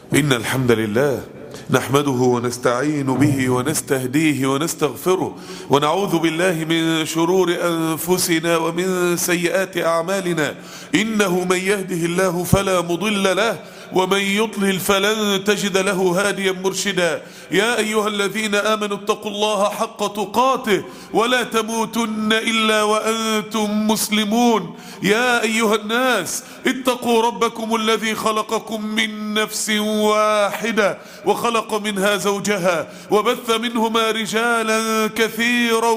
إن الحمد لله نحمده ونستعين به ونستهديه ونستغفره ونعوذ بالله من شرور أنفسنا ومن سيئات أعمالنا. إنه من يهده الله فلا مضل له ومن يضلل فلن تجد له هاديا مرشدا. يا أيها الذين آمنوا اتقوا الله حق تقاته ولا تموتن إلا وأنتم مسلمون. يا أيها الناس اتقوا ربكم الذي خلقكم من نفس واحدة وخلق منها زوجها وبث منهما رجالا كثيرا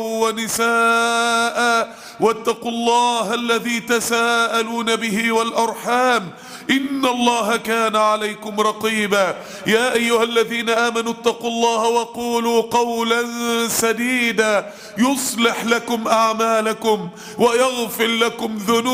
ونساء واتقوا الله الذي تساءلون به والأرحام إن الله كان عليكم رقيبا. يا أيها الذين آمنوا اتقوا الله وقولوا قولا سديدا يصلح لكم أعمالكم ويغفر لكم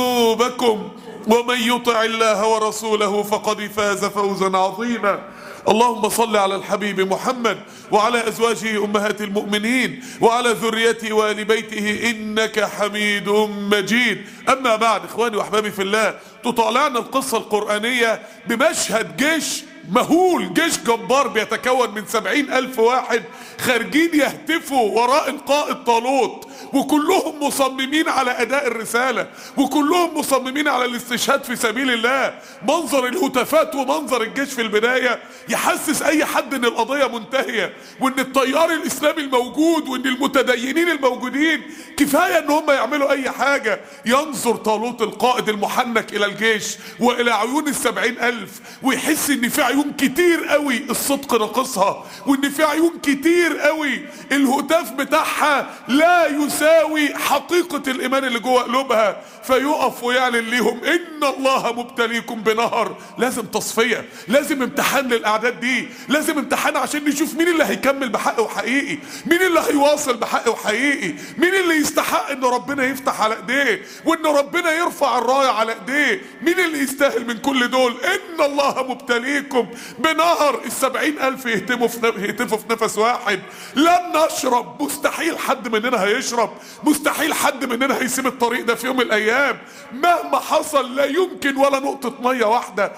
ذنوبكم ومن يطع الله ورسوله فقد فاز فوزا عظيما. اللهم صل على الحبيب محمد وعلى أزواجه أمهات المؤمنين وعلى ذريته وآل بيته إنك حميد مجيد. أما بعد، إخواني وأحبابي في الله، تطالعنا القصة القرآنية بمشهد جيش مهول، جيش جبار بيتكون من 70,000 واحد خارجين يهتفوا وراء القائد طالوت، وكلهم مصممين على أداء الرسالة، وكلهم مصممين على الاستشهاد في سبيل الله. منظر الهتافات ومنظر الجيش في البداية يحسس أي حد إن القضية منتهية، وإن التيار الإسلامي الموجود وإن المتدينين الموجودين كفاية إن هم يعملوا أي حاجة. ينظر طالوت القائد المحنك إلى الجيش وإلى عيون 70,000 ويحس إن في عيون كتير قوي الصدق ناقصها، وإن في عيون كتير قوي الهتاف بتاعها لا يساوي حقيقة الإيمان اللي جوه قلوبها. فيقف ويعلن ليهم إن الله مبتليكم بنهر. لازم تصفية، لازم امتحان للأعداد دي، لازم امتحان عشان نشوف مين اللي هيكمل بحق وحقيقي، مين اللي هيواصل بحق وحقيقي، مين اللي يستحق إن ربنا يفتح على إيديه وإن ربنا يرفع الراية على إيديه، مين اللي يستاهل من كل دول. إن الله مبتليكم بنهر. 70,000 يهتفوا في نفس واحد. لن نشرب، مستحيل حد مننا هيشرب، مستحيل حد مننا هيسيب الطريق ده في يوم من الأيام. مهما حصل لا يمكن ولا نقطة مية واحدة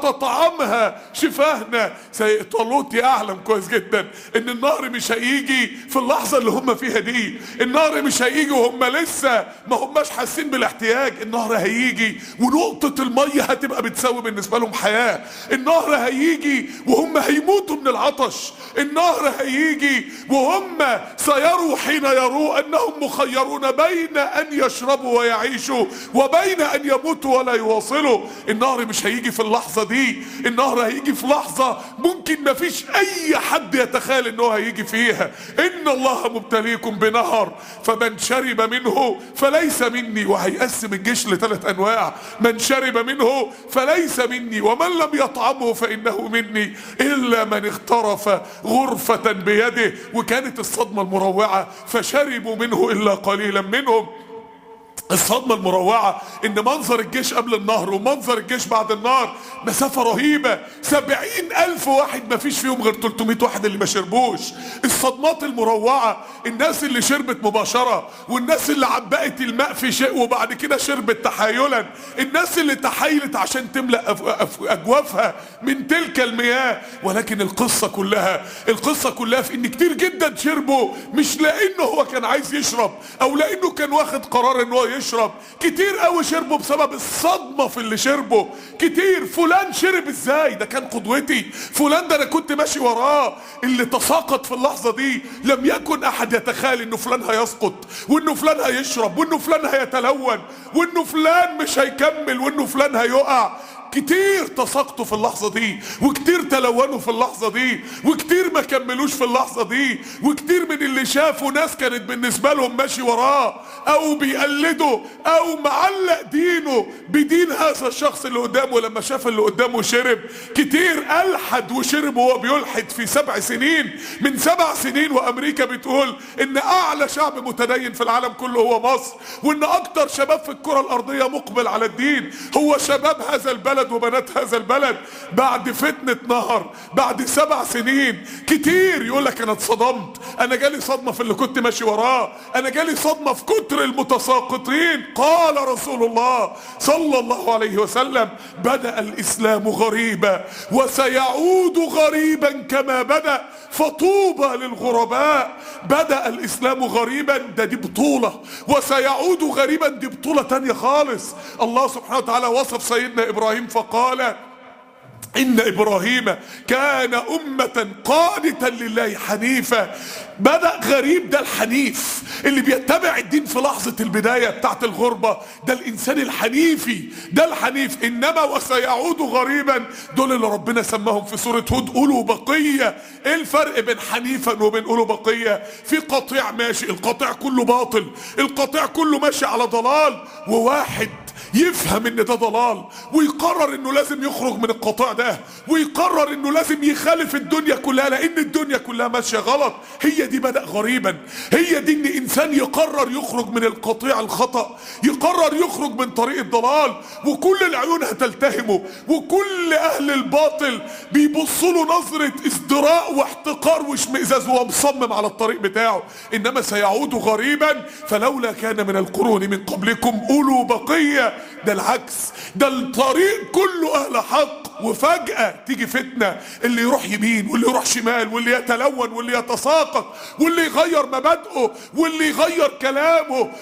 هتطعمها شفاهنا. طالوت يعلم كويس جدا ان النهر مش هيجي في اللحظة اللي هم فيها دي، النهر مش هيجي وهم لسه ما هماش حاسين بالاحتياج. النهر هيجي ونقطة المية هتبقى بتساوي بالنسبة لهم حياة. النهر هيجي وهم هيموتوا من العطش. النهر هيجي وهم سيروا حين يروا انهم مخيرون بين ان يشربوا ويعيشوا وبين ان يموتوا ولا يواصلوا. النهر مش هيجي في اللحظة دي، النهر هيجي في لحظة ممكن ما فيش اي حد يتخيل انه هيجي فيها. ان الله مبتليكم بنهر فمن شرب منه فليس مني. وهيقسم الجيش ل3 انواع: من شرب منه فليس مني ومن لم يطعمه فانه مني الا من اغترف غرفة بيده. وكانت الصدمة المروعة فشربوا منه الا قليلا منهم. الصدمة المروعة ان منظر الجيش قبل النهر ومنظر الجيش بعد النهر مسافة رهيبة. 70,000 واحد ما فيش فيهم غير 300 واحد اللي ما شربوش. الصدمات المروعة: الناس اللي شربت مباشرة، والناس اللي عبقت الماء في شيء وبعد كده شربت تحايلا، الناس اللي تحايلت عشان تملأ اجوافها من تلك المياه. ولكن القصة كلها في ان كتير جدا شربوا مش لانه هو كان عايز يشرب او لانه كان واخد قرار ان هو يشرب. كتير قوي شربوا بسبب الصدمة في اللي شربوا. كتير فلان شرب ازاي؟ ده كان قدوتي، فلان ده انا كنت ماشي وراه. اللي تساقط في اللحظة دي لم يكن احد يتخيل انه فلان هيسقط وانه فلان هيشرب وانه فلان هيتلون وانه فلان مش هيكمل وانه فلان هيقع. كتير تساقطوا في اللحظة دي، وكتير تلونوا في اللحظة دي، وكتير ما كملوش في اللحظة دي، وكتير من اللي شافوا ناس كانت بالنسبة لهم ماشي وراه او بيقلدوا او معلق دينه بدين هذا الشخص اللي قدامه. لما شاف اللي قدامه شرب، كتير ألحد وشرب وهو بيلحد في 7 سنين. من 7 سنين وامريكا بتقول ان اعلى شعب متدين في العالم كله هو مصر، وان اكتر شباب في الكرة الارضية مقبل على الدين هو شباب هذا البلد البلد وبنات هذا البلد بعد فتنة نهر، بعد 7 سنين كتير يقول لك انا اتصدمت، انا جالي صدمة في اللي كنت ماشي وراه، انا جالي صدمة في كتر المتساقطين. قال رسول الله صلى الله عليه وسلم: بدأ الاسلام غريبا وسيعود غريبا كما بدأ، فطوبى للغرباء. بدأ الاسلام غريبا، دي بطولة، وسيعود غريبا دي بطولة تانية خالص. الله سبحانه وتعالى وصف سيدنا ابراهيم فقال: إن إبراهيم كان أمة قانتا لله حنيفا. بدأ غريب، ده الحنيف اللي بيتبع الدين في لحظة البداية بتاعت الغربة، ده الإنسان الحنيفي، ده الحنيف. إنما وسيعود غريبا دول اللي ربنا سماهم في سورة هود أولو بقية. إيه الفرق بين حنيفا وبين أولو بقية؟ في قطيع ماشي، القطيع كله باطل، القطيع كله ماشي على ضلال، وواحد يفهم ان ده ضلال ويقرر انه لازم يخرج من القطاع ده، ويقرر انه لازم يخالف الدنيا كلها لان الدنيا كلها ماشيه غلط. هي دي بدأ غريبا، هي دي ان انسان يقرر يخرج من القطيع الخطأ، يقرر يخرج من طريق الضلال، وكل العيون هتلتهمه، وكل اهل الباطل بيبصوا له نظره ازدراء واحتقار واشمئزاز، وهو مصمم على الطريق بتاعه. انما سيعود غريبا فلولا كان من القرون من قبلكم اولو بقيه. ده العكس، ده الطريق كله اهل حق، وفجأة تيجي فتنة، اللي يروح يمين واللي يروح شمال، واللي يتلون واللي يتساقط، واللي يغير مبادئه واللي يغير كلامه،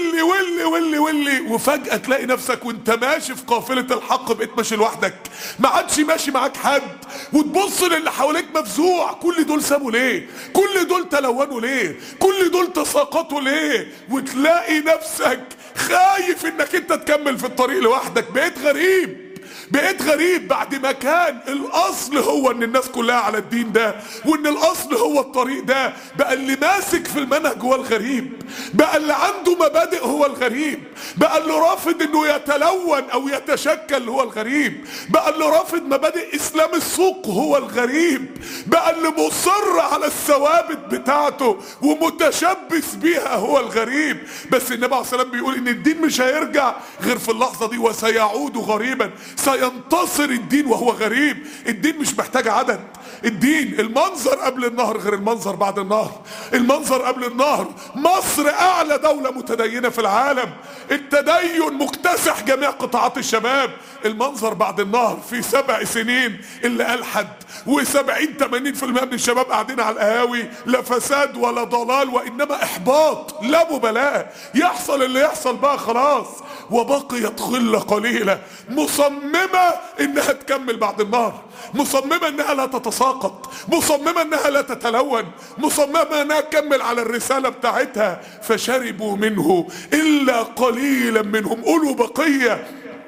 واللي وفجأة تلاقي نفسك وانت ماشي في قافلة الحق بقيت ماشي لوحدك، ما عادش ماشي معاك حد، وتبص للي حواليك مفزوع. كل دول سابوا ليه؟ كل دول تلونوا ليه؟ كل دول تساقطوا ليه؟ وتلاقي نفسك خايف انك انت تكمل في الطريق لوحدك. بقيت غريب، بقيت غريب بعد ما كان الاصل هو ان الناس كلها على الدين ده، وان الاصل هو الطريق ده. بقى اللي ماسك في المنهج هو الغريب، بقى اللي عنده مبادئ هو الغريب، بقى اللي رافض انه يتلون او يتشكل هو الغريب، بقى اللي رافض مبادئ اسلام السوق هو الغريب، بقى اللي مصر على الثوابت بتاعته ومتشبث بيها هو الغريب. بس النبي عليه الصلاه والسلام بيقول ان الدين مش هيرجع غير في اللحظه دي، وسيعود غريبا، سينتصر الدين وهو غريب. الدين مش محتاج عدد، الدين المنظر قبل النهر غير المنظر بعد النهر. المنظر قبل النهر مصر اعلى دولة متدينة في العالم، التدين مكتسح جميع قطاعات الشباب. المنظر بعد النهر في 7 سنين اللي ألحد، و70-80% من الشباب قاعدين على القهاوي، لا فساد ولا ضلال وانما احباط لا مبالاة. يحصل اللي يحصل بقى خلاص. وبقيت خلة قليلة مصممة انها تكمل بعد النهر، مصممة انها لا تتساقط، مصممة انها لا تتلون، مصممة انها تكمل على الرسالة بتاعتها. فشربوا منه الا قليلا منهم اولو بقية.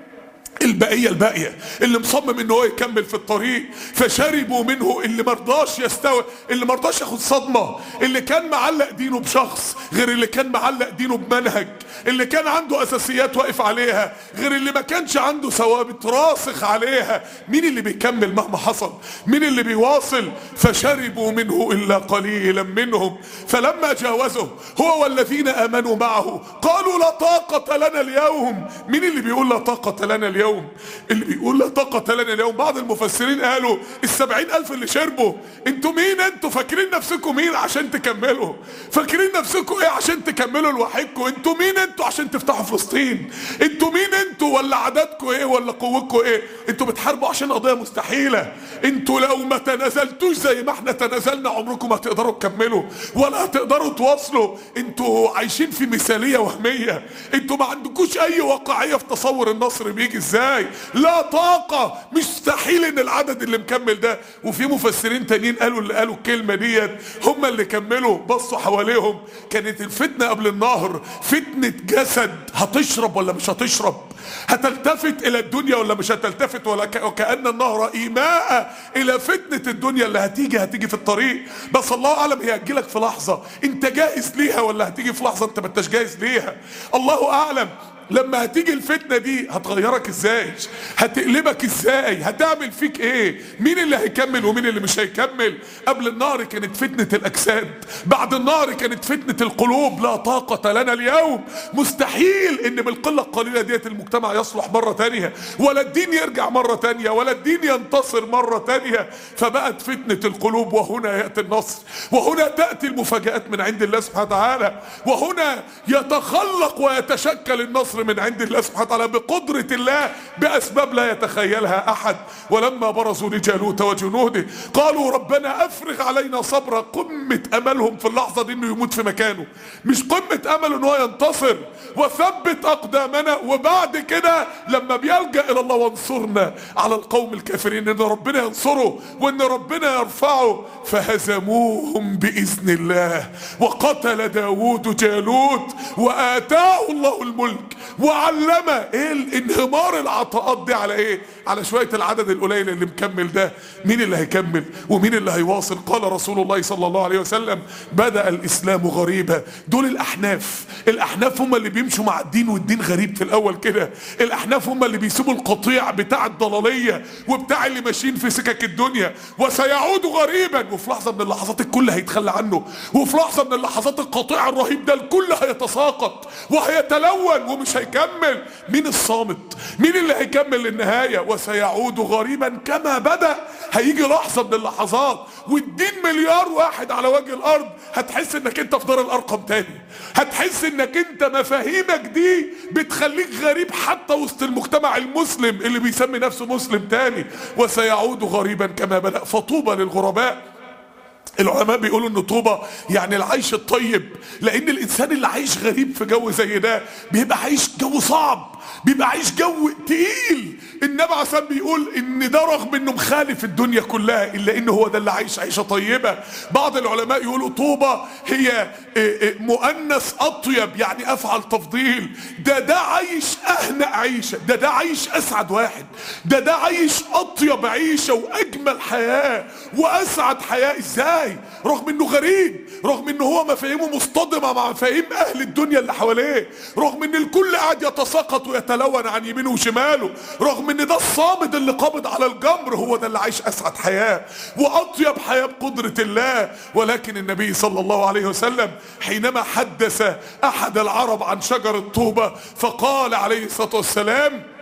الباقية اللي مصمم ان هو يكمل في الطريق. فشربوا منه، اللي مرضاش يستوى، اللي مرضاش ياخد صدمة، اللي كان معلق دينه بشخص غير اللي كان معلق دينه بمنهج، اللي كان عنده اساسيات واقف عليها غير اللي ما كانش عنده ثوابت راسخ عليها. مين اللي بيكمل مهما حصل؟ مين اللي بيواصل؟ فشربوا منه الا قليلا منهم فلما جاوزه هو والذين امنوا معه قالوا لا طاقة لنا اليوم. مين اللي بيقول لا طاقة لنا اليوم؟ اللي بيقول لا طاقة لنا اليوم. بعض المفسرين قالوا 70,000 اللي شربوا. انتوا مين؟ انتوا فاكرين نفسكم مين عشان تكملوا؟ فاكرين نفسكم ايه عشان تكملوا لوحدكم؟ انتوا مين انتوا عشان تفتحوا فلسطين؟ انتوا مين انتوا؟ ولا عددكم ايه؟ ولا قوتكم ايه؟ انتوا بتحاربوا عشان قضية مستحيلة. انتوا لو ما تنازلتوش زي ما احنا تنازلنا عمركم ما هتقدروا تكملوا ولا هتقدروا تواصلوا. انتوا عايشين في مثالية وهمية، انتوا ما عندكوش اي واقعية في تصور النصر بيجي ازاي. لا طاقة، مستحيل ان العدد اللي مكمل ده. وفي مفسرين تانيين قالوا اللي قالوا الكلمة ديت هم اللي كملوا. بصوا حواليهم، كانت الفتنة قبل النهر فتنة جسد، هتشرب ولا مش هتشرب؟ هتلتفت الى الدنيا ولا مش هتلتفت؟ وكأن النهر ايماء الى فتنة الدنيا اللي هتيجي في الطريق. بس الله اعلم هي هتجيلك في لحظة انت جاهز ليها، ولا هتيجي في لحظة انت ما انتش جاهز ليها. الله اعلم. لما هتيجي الفتنة دي هتغيرك ازاي؟ هتقلبك ازاي؟ هتعمل فيك ايه؟ مين اللي هيكمل ومين اللي مش هيكمل؟ قبل النار كانت فتنة الاجساد، بعد النار كانت فتنة القلوب. لا طاقة لنا اليوم، مستحيل ان بالقلة القليلة ديت المجتمع يصلح مرة تانية، ولا الدين يرجع مرة تانية، ولا الدين ينتصر مرة تانية. فبقت فتنة القلوب، وهنا يأتي النصر، وهنا تأتي المفاجآت من عند الله سبحانه وتعالى، وهنا يتخلق ويتشكل النصر من عند الله سبحانه وتعالى بقدرة الله بأسباب لا يتخيلها أحد. ولما برزوا لجالوت وجنوده قالوا ربنا أفرغ علينا صبرا. قمة أملهم في اللحظة دي إنه يموت في مكانه، مش قمة أمل إنه ينتصر. وثبت أقدامنا، وبعد كده لما بيلجأ إلى الله وانصرنا على القوم الكافرين، إن ربنا ينصره وإن ربنا يرفعه. فهزموهم بإذن الله، وقتل داود جالوت، وآتاه الله الملك، وعلمه. ايه الانهمار العطاءات دي على ايه؟ على شوية العدد القليل اللي مكمل ده. مين اللي هيكمل ومين اللي هيواصل؟ قال رسول الله صلى الله عليه وسلم بدأ الاسلام غريبا. دول الاحناف هم اللي بيمشوا مع الدين والدين غريب في الاول كده. الاحناف هم اللي بيسيبوا القطيع بتاع الضلالية وبتاع اللي ماشيين في سكك الدنيا. وسيعود غريبا، وفي لحظة من اللحظات الكل هيتخلى عنه، وفي لحظة من اللحظات القطيع الرهيب ده الكل هيتساقط وهيتلون ومش هيكمل. مين الصامت؟ مين اللي هيكمل للنهاية؟ وسيعود غريبا كما بدأ. هيجي لحظة من اللحظات والدين مليار واحد على وجه الارض، هتحس انك انت في دار الارقم تاني، هتحس انك انت مفاهيمك دي بتخليك غريب حتى وسط المجتمع المسلم اللي بيسمي نفسه مسلم تاني. وسيعود غريبا كما بدأ، فطوبى للغرباء. العلماء بيقولوا ان طوبى يعني العيش الطيب، لان الانسان اللي عايش غريب في جو زي ده بيبقى عايش جو صعب، بيبقى عايش جو تقيل. النبي عليه الصلاه والسلام بيقول ان ده رغم انه مخالف الدنيا كلها الا انه هو ده اللي عايش عيشه طيبه. بعض العلماء يقولوا طوبى هي مؤنث اطيب، يعني افعل تفضيل. ده عايش اهنأ عيشه، ده عايش اسعد واحد، ده عايش اطيب عيشه واجمل حياه واسعد حياه. ازاي؟ رغم انه غريب، رغم انه هو مفاهيمه مصطدمه مع مفاهيم اهل الدنيا اللي حواليه، رغم ان الكل قاعد يتساقط ويتلون عن يمينه وشماله، رغم ان ده الصامد اللي قابض على الجمر هو ده اللي عايش اسعد حياه واطيب حياه بقدره الله. ولكن النبي صلى الله عليه وسلم حينما حدث احد العرب عن شجر الطوبة فقال عليه الصلاه والسلام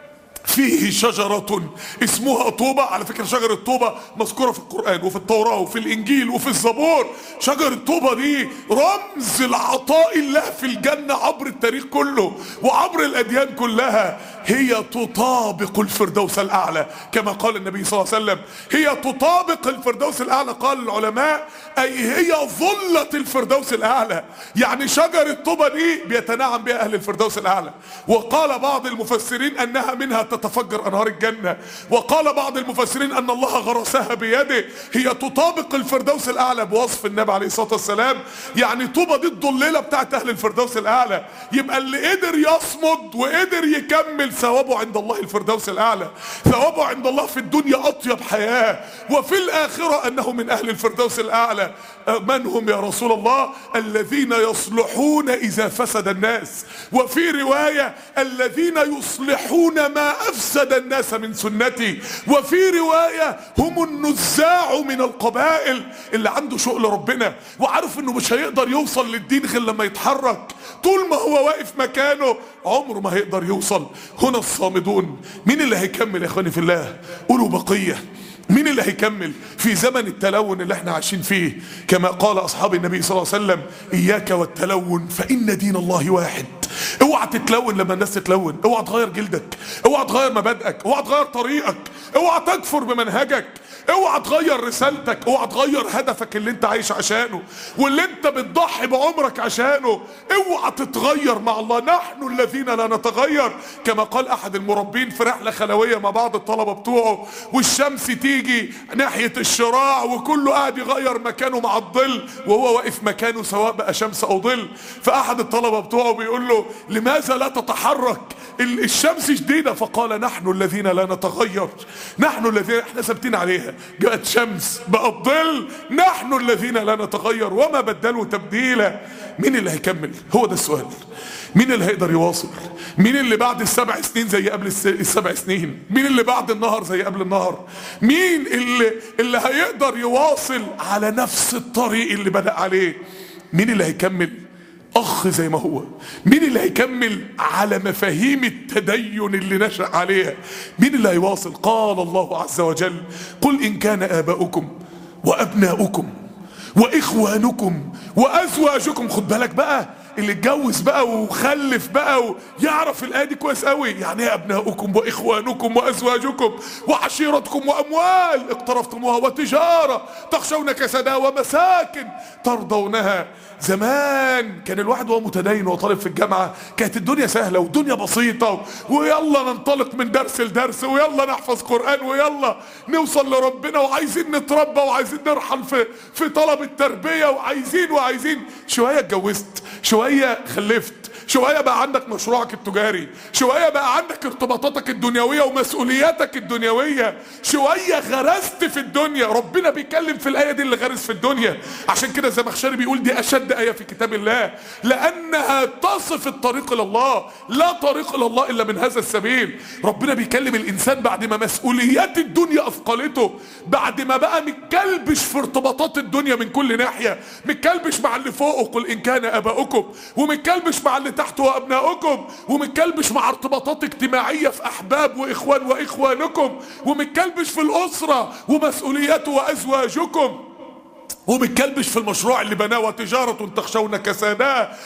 فيه شجرة اسمها طوبة. على فكرة شجرة الطوبة مذكورة في القرآن وفي التوراة وفي الإنجيل وفي الزبور. شجرة الطوبة دي رمز العطاء الله في الجنة عبر التاريخ كله وعبر الأديان كلها. هي تطابق الفردوس الأعلى كما قال النبي صلى الله عليه وسلم، هي تطابق الفردوس الأعلى. قال العلماء أي هي ظلة الفردوس الأعلى، يعني شجرة الطوبة دي بيتنعم بها أهل الفردوس الأعلى. وقال بعض المفسرين أنها منها تتفجر أنهار الجنة، وقال بعض المفسرين أن الله غرسها بيده. هي تطابق الفردوس الأعلى بوصف النبي عليه الصلاة والسلام. يعني طوبة دي الضليلة بتاعت أهل الفردوس الأعلى. يبقى اللي قدر يصمد وقدر يكمل ثوابه عند الله الفردوس الأعلى، ثوابه عند الله في الدنيا أطيب حياة، وفي الآخرة أنه من أهل الفردوس الأعلى. من هم يا رسول الله؟ الذين يصلحون إذا فسد الناس، وفي رواية الذين يصلحون ما أفسد الناس من سنتي، وفي رواية هم النزاع من القبائل. اللي عنده شوق لربنا وعارف انه مش هيقدر يوصل للدين غير لما يتحرك، طول ما هو واقف مكانه عمره ما هيقدر يوصل. هنا الصامدون. مين اللي هيكمل يا اخواني في الله؟ قولوا بقية. مين اللي هيكمل في زمن التلون اللي احنا عايشين فيه؟ كما قال اصحاب النبي صلى الله عليه وسلم اياك والتلون فان دين الله واحد. اوعى تتلون لما الناس تتلون، اوعى تغير جلدك، اوعى تغير مبادئك، اوعى تغير طريقك، اوعى تكفر بمنهجك، اوعى تغير رسالتك، اوعى تغير هدفك اللي انت عايش عشانه واللي انت بتضحي بعمرك عشانه. اوعى تتغير مع الله. نحن الذين لا نتغير. كما قال احد المربين في رحلة خلوية مع بعض الطلبة بتوعه، والشمس تيجي ناحية الشراع وكله قاعد يغير مكانه مع الظل وهو واقف مكانه سواء بقى شمس او ظل. فاحد الطلبة بتوعه بيقول له له لماذا لا تتحرك؟ الشمس شديدة. فقال نحن الذين لا نتغير، نحن الذين احنا ثابتين عليها، جاءت شمس بقت ظل، نحن الذين لا نتغير وما بدلوا تبديلا. مين اللي هيكمل؟ هو ده السؤال. مين اللي هيقدر يواصل؟ مين اللي بعد ال7 سنين زي قبل ال7 سنين؟ مين اللي بعد النهر زي قبل النهر؟ مين اللي هيقدر يواصل على نفس الطريق اللي بدأ عليه؟ مين اللي هيكمل اخ زي ما هو؟ مين اللي هيكمل على مفاهيم التدين اللي نشأ عليها؟ مين اللي هيواصل؟ قال الله عز وجل: قل ان كان اباؤكم وابناؤكم واخوانكم وازواجكم. خد بالك بقى، اللي اتجوز بقى وخلف بقى ويعرف الايه دي كويس قوي. يعني ايه ابناؤكم واخوانكم وازواجكم وعشيرتكم واموال اقترفتموها وتجاره تخشون كسادها ومساكن ترضونها. زمان كان الواحد وهو متدين وطالب في الجامعه كانت الدنيا سهله والدنيا بسيطه، ويلا ننطلق من درس لدرس، ويلا نحفظ قران، ويلا نوصل لربنا، وعايزين نتربى، وعايزين نرحل في طلب التربيه، وعايزين شويه اتجوزت، شويه خلفت، شويه بقى عندك مشروعك التجاري، شويه بقى عندك ارتباطاتك الدنيويه ومسؤولياتك الدنيويه، شويه غرست في الدنيا. ربنا بيتكلم في الايه دي اللي غرس في الدنيا. عشان كده الزمخشري بيقول دي اشد ايه في كتاب الله، لانها تصف الطريق الى الله. لا طريق الى الله الا من هذا السبيل. ربنا بيكلم الانسان بعد ما مسؤوليات الدنيا اثقلته، بعد ما بقى متكلبش في ارتباطات الدنيا من كل ناحيه، متكلبش مع اللي فوقه قل ان كان اباؤكم، ومتكلبش مع اللي تحت وابناؤكم، ومتكلبش مع ارتباطات اجتماعيه في احباب واخوان واخوانكم، ومتكلبش في الاسره ومسؤوليات وازواجكم، ومتكلبش في المشروع اللي بناه وتجارة تخشون كسادها.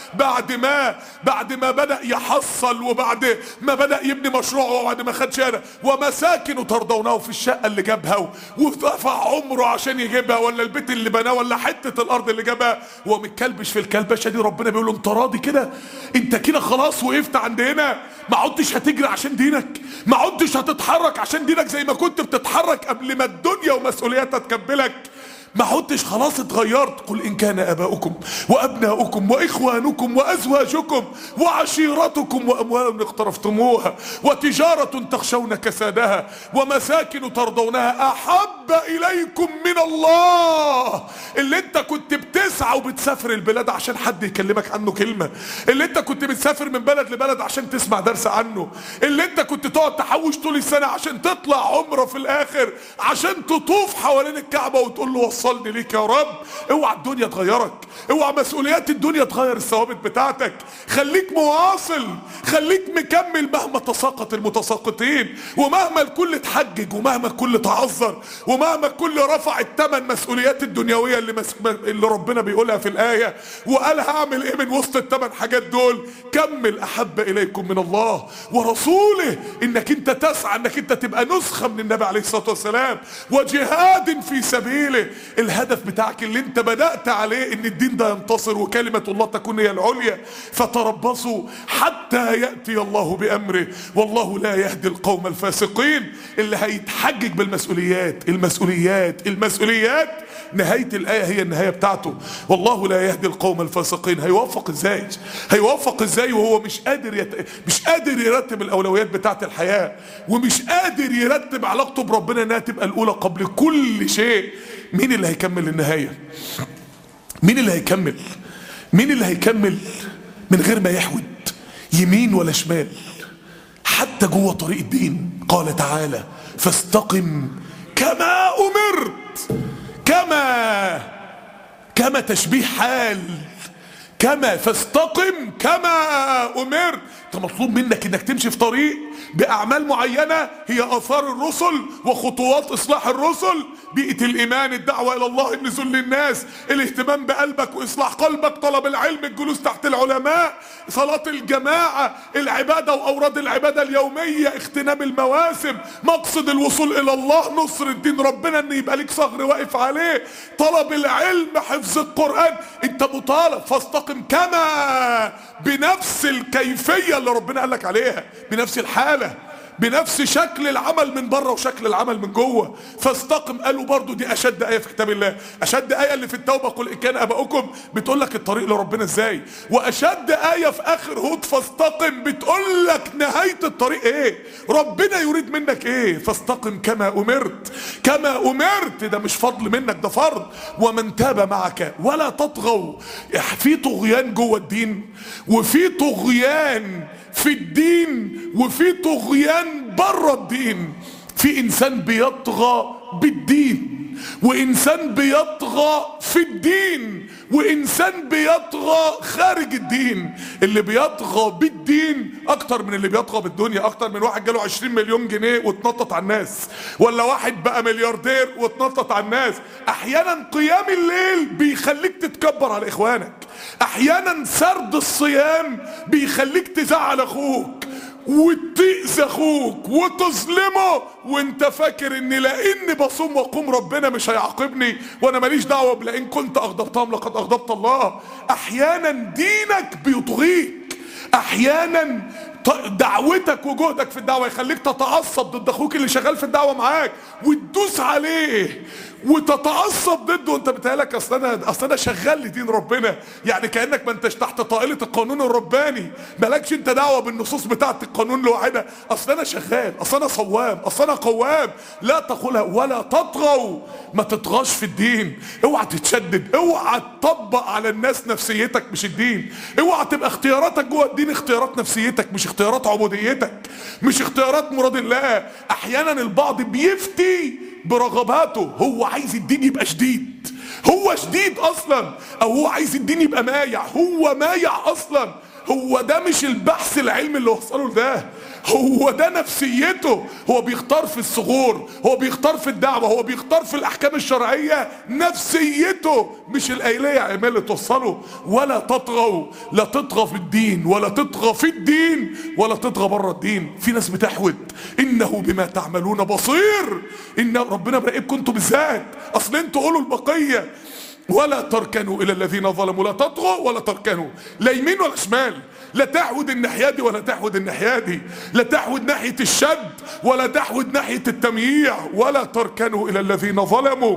بعد ما بدأ يحصل، وبعد ما بدأ يبني مشروعه، وبعد ما خد شهادة، ومساكن ترضونه في الشقة اللي جابها ودفع عمره عشان يجيبها، ولا البيت اللي بناه، ولا حتة الأرض اللي جابها، ومتكلبش في الكلبشة دي. ربنا بيقول له انت راضي كده؟ انت كده خلاص وقفت عند هنا؟ ما عدتش هتجري عشان دينك؟ ما عدتش هتتحرك عشان دينك زي ما كنت بتتحرك قبل ما الدنيا ومسؤولياتها تكبلك؟ ما عدتش خلاص اتغيرت؟ قل ان كان اباؤكم وابناؤكم واخوانكم وازواجكم وعشيرتكم واموال اقترفتموها وتجارة تخشون كسادها ومساكن ترضونها احب اليكم من الله. اللي انت كنت بتسعى وبتسافر البلاد عشان حد يكلمك عنه كلمة، اللي انت كنت بتسافر من بلد لبلد عشان تسمع درس عنه، اللي انت كنت تقعد تحوش طول السنة عشان تطلع عمرة في الاخر، عشان تطوف حوالين الكعبة وتقول له وصلني ليك يا رب. اوعى الدنيا تغيرك، اوعى مسؤوليات الدنيا تغير الثوابت بتاعتك. خليك مواصل، خليك مكمل مهما تساقط المتساقطين، ومهما الكل اتحجج، ومهما الكل تعذر، ومهما الكل رفع الثمن مسؤوليات الدنيوية اللي ربنا بيقولها في الآية، وقال هعمل ايه من وسط الثمان حاجات دول؟ كمل. احب اليكم من الله ورسوله انك انت تسعى انك انت تبقى نسخة من النبي عليه الصلاة والسلام، وجهاد في سبيله. الهدف بتاعك اللي انت بدأت عليه ان الدين ده ينتصر وكلمة الله تكون هي العليا. فتربصوا حتى يأتي الله بأمره والله لا يهدي القوم الفاسقين. اللي هيتحجج بالمسؤوليات، المسؤوليات نهاية الآية هي النهاية بتاعته. والله لا يهدي القوم الفاسقين. هيوفق ازاي؟ هيوفق ازاي وهو مش قادر يرتب الأولويات بتاعت الحياة، ومش قادر يرتب علاقته بربنا انها تبقى الأولى قبل كل شيء؟ مين اللي هيكمل للنهاية؟ مين اللي هيكمل؟ مين اللي هيكمل من غير ما يحود يمين ولا شمال حتى جوه طريق الدين؟ قال تعالى فاستقم كما أمرت. كما تشبيه حال، كما فاستقم كما أمرت. انت مطلوب منك انك تمشي في طريق باعمال معينة هي اثار الرسل وخطوات اصلاح الرسل، بيئة الايمان، الدعوة الى الله، النزول للناس، الاهتمام بقلبك واصلاح قلبك، طلب العلم، الجلوس تحت العلماء، صلاة الجماعة، العبادة واوراد العبادة اليومية، اغتنام المواسم، مقصد الوصول الى الله، نصر الدين ربنا ان يبقى لك صغر واقف عليه، طلب العلم، حفظ القرآن. انت مطالب فاستقم كما، بنفس الكيفية اللي ربنا قال لك عليها، بنفس الحالة، بنفس شكل العمل من بره وشكل العمل من جوه. فاستقم قالوا برضو دي اشد ايه في كتاب الله، اشد ايه اللي في التوبه قل ان كان اباؤكم بتقول لك الطريق لربنا ازاي، واشد ايه في اخر هود فاستقم بتقول لك نهايه الطريق ايه، ربنا يريد منك ايه. فاستقم كما امرت، كما امرت ده مش فضل منك ده فرض. ومن تاب معك ولا تطغوا. في طغيان جوه الدين، وفي طغيان في الدين، وفي طغيان بره الدين. في انسان بيطغى بالدين، وانسان بيطغى في الدين، وانسان بيطغى خارج الدين. اللي بيطغى بالدين اكتر من اللي بيطغى بالدنيا. اكتر من واحد جاله 20 مليون جنيه واتنطط على الناس، ولا واحد بقى ملياردير واتنطط على الناس. احيانا قيام الليل بيخليك تتكبر على اخوانك، احيانا سرد الصيام بيخليك تزعل اخوك وتأذي اخوك وتظلمه، وانت فاكر ان لاني بصوم واقوم ربنا مش هيعاقبني، وانا ماليش دعوه لان كنت اغضبتهم لقد اغضبت الله. احيانا دينك بيطغيك، احيانا دعوتك وجهدك في الدعوه يخليك تتعصب ضد اخوك اللي شغال في الدعوه معاك وتدوس عليه وتتعصب ضده، وانت بتهيألك اصل انا شغال لدين ربنا. يعني كانك ما انتش تحت طائله القانون الرباني، مالكش انت دعوه بالنصوص بتاعه القانون لوحدها. اصل انا شغال، اصل انا صوام، اصل انا قوام. لا تقولها ولا تطغوا، ما تطغاش في الدين. اوعى تتشدد، اوعى تطبق على الناس نفسيتك مش الدين. اوعى تبقى اختياراتك جوه الدين اختيارات نفسيتك مش اختيارات عبوديتك، مش اختيارات مراد الله. احيانا البعض بيفتي برغباته، هو عايز الدين يبقى شديد، هو شديد اصلا، او هو عايز الدين يبقى مايع، هو مايع اصلا. هو ده مش البحث العلمي اللي وصله لده، هو ده نفسيته. هو بيختار في الثغور، هو بيختار في الدعوة، هو بيختار في الاحكام الشرعية نفسيته مش الايلية اللي توصله. ولا تطغوا، لا تطغى في الدين ولا تطغى في الدين ولا تطغى بره الدين. في ناس بتحود، انه بما تعملون بصير، ان ربنا براقبكم انتوا بالذات. اصل انتوا قولوا البقية ولا تركنوا الى الذين ظلموا، لا تطغوا ولا تركنوا، لا يمين ولا شمال، لا تحود الناحيه دي ولا تحود الناحيه دي، لا تحود ناحيه الشد ولا تحود ناحيه التمييع. ولا تركنوا الى الذين ظلموا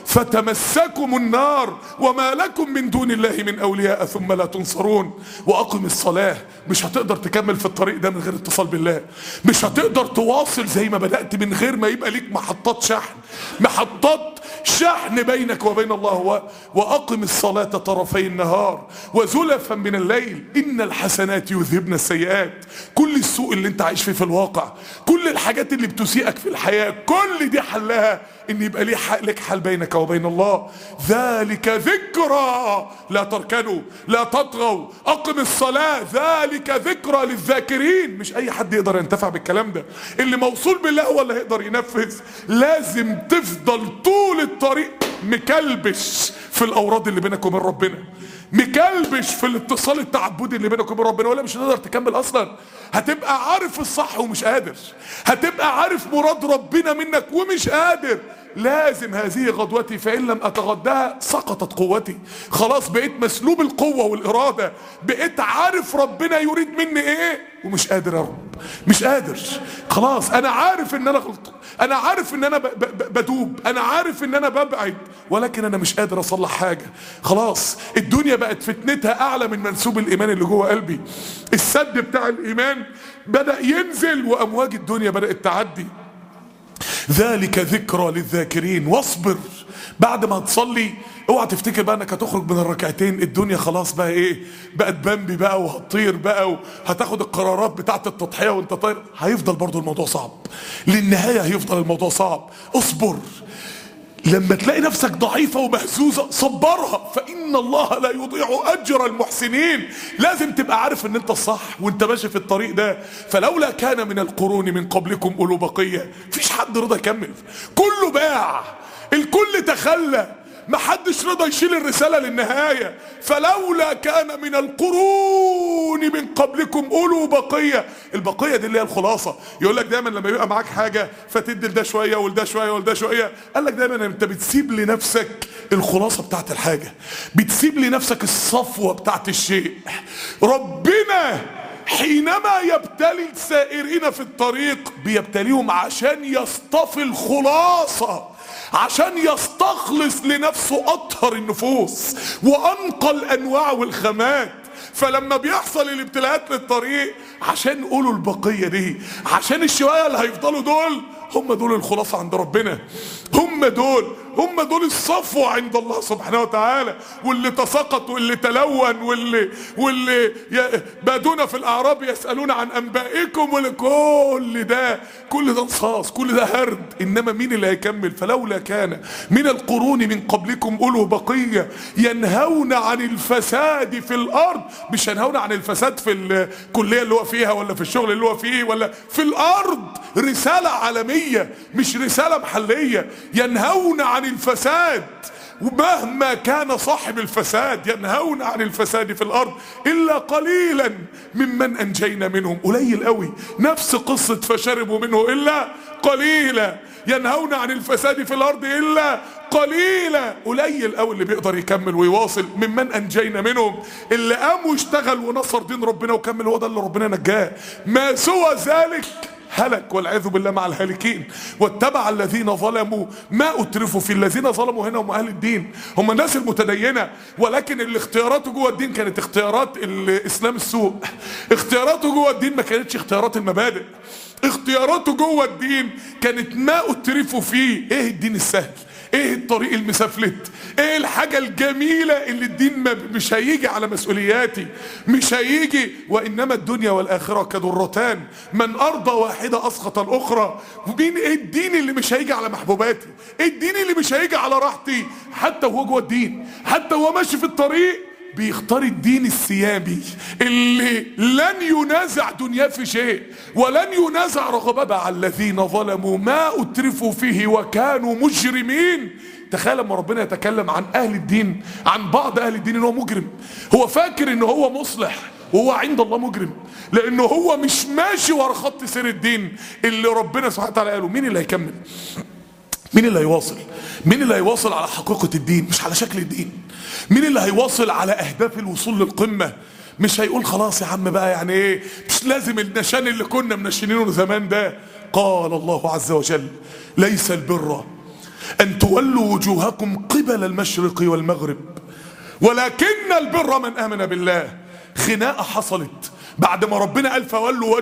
فتمسكم النار وما لكم من دون الله من اولياء ثم لا تنصرون. واقم الصلاه. مش هتقدر تكمل في الطريق ده من غير اتصال بالله، مش هتقدر تواصل زي ما بدأت من غير ما يبقى ليك محطات شحن، محطات شحن بينك وبين الله. واقم الصلاة طرفي النهار وزلفا من الليل ان الحسنات يذهبن السيئات. كل السوء اللي انت عايش فيه في الواقع، كل الحاجات اللي بتسيئك في الحياة، كل دي حلها ان يبقى لك حل بينك وبين الله. ذلك ذكرى، لا تركنوا لا تطغوا، اقم الصلاة، ذلك ذكرى للذاكرين. مش اي حد يقدر ينتفع بالكلام ده، اللي موصول بالله هو اللي هيقدر ينفذ. لازم تفضل طول الطريق مكلبش في الاوراد اللي بينك وبين ربنا، مكلبش في الاتصال التعبدي اللي بينك وبين ربنا، ولا مش هتقدر تكمل اصلا. هتبقى عارف الصح ومش قادر، هتبقى عارف مراد ربنا منك ومش قادر. لازم هذه غدوتي فإن لم أتغداها سقطت قوتي. خلاص بقيت مسلوب القوة والإرادة، بقيت عارف ربنا يريد مني ايه ومش قادر يا رب، مش قادر. خلاص انا عارف ان انا غلطان، انا عارف ان انا بدوب، انا عارف ان انا ببعد، ولكن انا مش قادر اصلح حاجة. خلاص الدنيا بقت فتنتها اعلى من منسوب الايمان اللي جوه قلبي. السد بتاع الايمان بدأ ينزل وامواج الدنيا بدأت تعدي. ذلك ذكرى للذاكرين. واصبر. بعد ما تصلي اوعى تفتكر بقى انك هتخرج من الركعتين الدنيا خلاص بقى ايه، بقت بامبي بقى وهتطير بقى وهتاخد القرارات بتاعت التضحية وانت طاير. هيفضل برضو الموضوع صعب للنهاية، هيفضل الموضوع صعب. اصبر. لما تلاقي نفسك ضعيفة ومهزوزة صبرها، فإن الله لا يضيع أجر المحسنين. لازم تبقى عارف ان انت الصح وانت ماشي في الطريق ده. فلولا كان من القرون من قبلكم أولو بقية، مفيش حد رضى يكمل، كله باع، الكل تخلى، محدش رضى يشيل الرسالة للنهاية. فلولا كان من القرون من قبلكم أولو بقية. البقية دي اللي هي الخلاصة. يقول لك دايما لما يبقى معاك حاجة فتدي لده شوية ولده شوية ولده شوية، قال لك دايما انت بتسيب لنفسك الخلاصة بتاعت الحاجة، بتسيب لنفسك الصفوة بتاعت الشيء. ربنا حينما يبتلي السائرين في الطريق بيبتليهم عشان يصطفي الخلاصة، عشان يستخلص لنفسه أطهر النفوس وأنقى الأنواع والخامات. فلما بيحصل الابتلاءات للطريق عشان يقولوا البقية دي، عشان الشوية اللي هيفضلوا دول هم دول الخلاصة عند ربنا، هم دول الصفوة عند الله سبحانه وتعالى، واللي تساقط واللي تلون واللي بادون في الأعراب يسألون عن أنبائكم، كل ده انصاص، كل ده هرد. إنما مين اللي هيكمل؟ فلولا كان من القرون من قبلكم أولو بقية ينهون عن الفساد في الأرض. مش ينهون عن الفساد في الكلية اللي هو فيها ولا في الشغل اللي هو فيه ولا في الأرض، رسالة عالمية مش رسالة محلية. ينهون عن الفساد، ومهما كان صاحب الفساد ينهون عن الفساد في الأرض إلا قليلا ممن أنجينا منهم. قليل قوي، نفس قصة فشربوا منه إلا قليلا. ينهون عن الفساد في الأرض إلا قليلا، قليل قوي اللي بيقدر يكمل ويواصل. ممن أنجينا منهم، اللي قام واشتغل ونصر دين ربنا وكمل، هو ده اللي ربنا نجاه. ما سوى ذلك هلك والعياذ بالله مع الهالكين. واتبع الذين ظلموا ما اترفوا فيه. الذين ظلموا هنا هم اهل الدين، هم الناس المتدينه، ولكن اللي اختياراته جوه الدين كانت اختيارات الاسلام السوء. اختياراته جوه الدين ما كانتش اختيارات المبادئ، اختياراته جوه الدين كانت ما اترفوا فيه. ايه الدين السهل؟ ايه الطريق المسفلت؟ ايه الحاجة الجميلة اللي الدين مش هيجي على مسؤولياتي، مش هيجي. وانما الدنيا والاخرة كدرتان من ارضى واحدة اسقط الاخرى. ومين ايه الدين اللي مش هيجي على محبوباتي؟ ايه الدين اللي مش هيجي على راحتي؟ حتى وهو جوه الدين، حتى وهو ماشي في الطريق بيختار الدين السيامي اللي لن ينازع دنياه في شيء ولن ينازع رغبته. على الذين ظلموا ما اترفوا فيه وكانوا مجرمين. تخيل لما ربنا يتكلم عن اهل الدين، عن بعض اهل الدين، ان هو مجرم. هو فاكر ان هو مصلح وهو عند الله مجرم، لانه هو مش ماشي ورا خط سير الدين اللي ربنا سبحانه وتعالى قاله. مين اللي هيكمل؟ مين اللي هيواصل؟ مين اللي هيواصل على حقيقة الدين مش على شكل الدين؟ مين اللي هيواصل على اهداف الوصول للقمة؟ مش هيقول خلاص يا عم بقى، يعني ايه، مش لازم النشان اللي كنا منشنينه زمان ده. قال الله عز وجل: ليس البر ان تولوا وجوهكم قبل المشرق والمغرب ولكن البر من امن بالله. خناقة حصلت بعد ما ربنا قال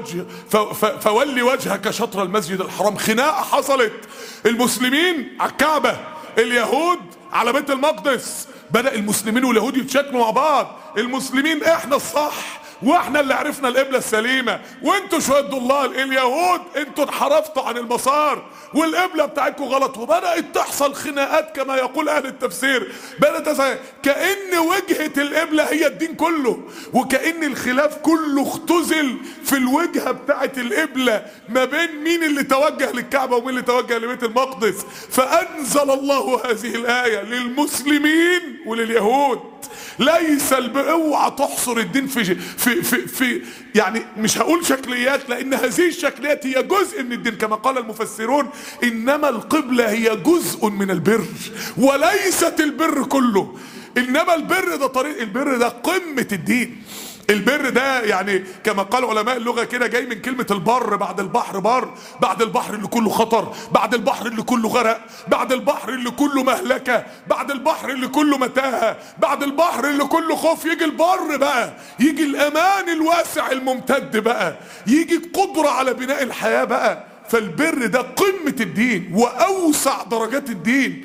فولي وجهك شطر المسجد الحرام. خناقة حصلت، المسلمين على الكعبة، اليهود على بيت المقدس. بدأ المسلمين واليهود يتشاكلوا مع بعض. المسلمين احنا الصح واحنا اللي عرفنا القبلة السليمة، وانتوا شوية ضلال. اليهود انتوا انحرفتوا عن المسار والقبلة بتاعتكم غلط. وبدأت تحصل خناقات كما يقول اهل التفسير. بدأت كأن وجهة القبلة هي الدين كله، وكأن الخلاف كله اختزل في الوجهة بتاعت القبلة، ما بين مين اللي توجه للكعبة ومين اللي توجه لبيت المقدس. فأنزل الله هذه الآية للمسلمين ولليهود: ليس اوعى تحصر الدين في يعني مش هقول شكليات، لان هذه الشكليات هي جزء من الدين. كما قال المفسرون: انما القبلة هي جزء من البر وليست البر كله. انما البر ده طريق، البر ده قمة الدين. البر ده يعني كما قال علماء اللغة كده جاي من كلمة البر. بعد البحر بر، بعد البحر اللي كله خطر، بعد البحر اللي كله غرق، بعد البحر اللي كله مهلكة، بعد البحر اللي كله متاهة، بعد البحر اللي كله خوف، يجي البر بقى، يجي الأمان الواسع الممتد بقى، يجي القدرة على بناء الحياة بقى. فالبر ده قمة الدين وأوسع درجات الدين.